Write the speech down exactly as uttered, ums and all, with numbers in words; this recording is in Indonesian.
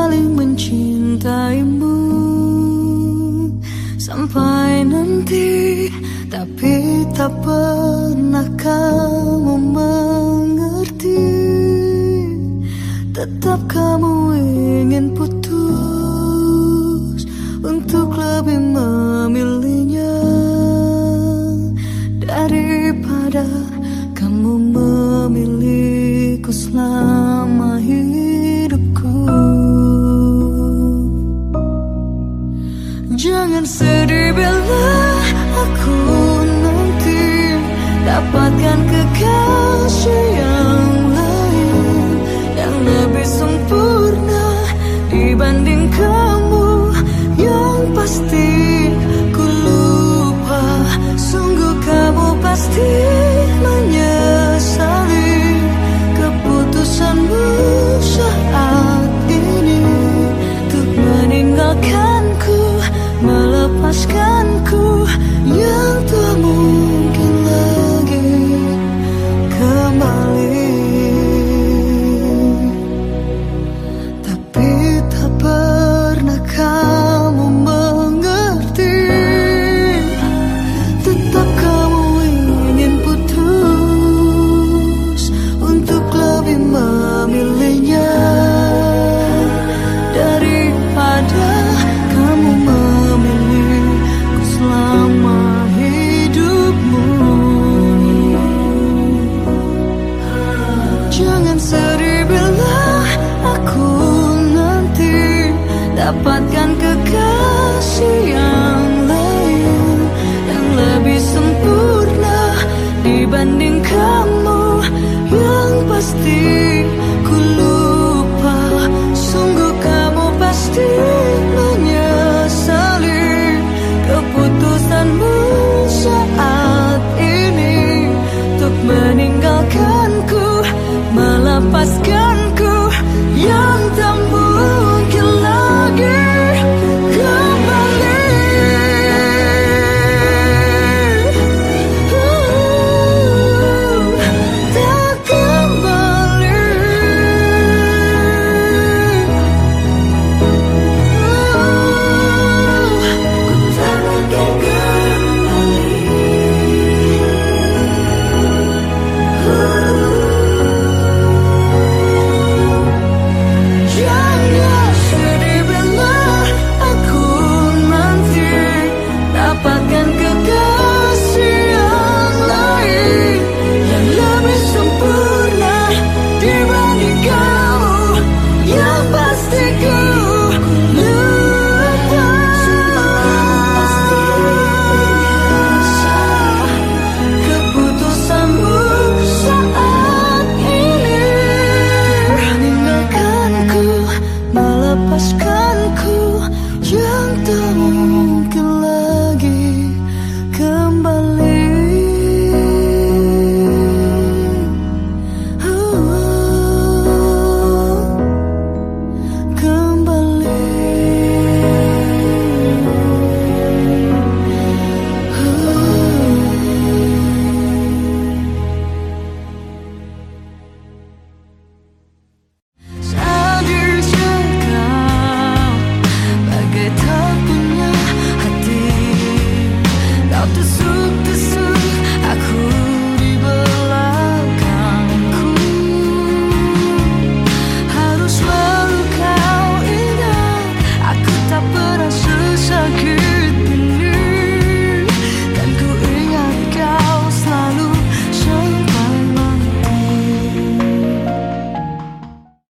saling mencintaimu sampai nanti, tapi tak pernah kamu mengerti. Tetap kamu ingin putus untuk lebih memilihnya daripada kamu memilihku selama hidupku. Jangan sedih bila aku nanti dapatkan kekasih yang lain, yang lebih sempurna dibanding kamu. Yang pasti ku lupa, sungguh kamu pasti menyesali keputusanmu saat ini untuk meninggalkanku, melepaskanku yang tak mungkin lagi kembali. Tapi tak pernah kamu mengerti. Tetap kamu ingin putus untuk lebih memilihnya daripada kamu memilihku selama hidupmu. Jangan sedih bila aku nanti dapatkan kekasih yang lain, yang lebih sempurna dibanding kamu. Yang pasti ku lupa, sungguh kamu pasti menyesali keputusanmu saat ini untuk meninggalkanku, melepaskanku yang tak mungkin lagi kembali. Uh, tak kembali. Tusuk-tusuk aku di bawah.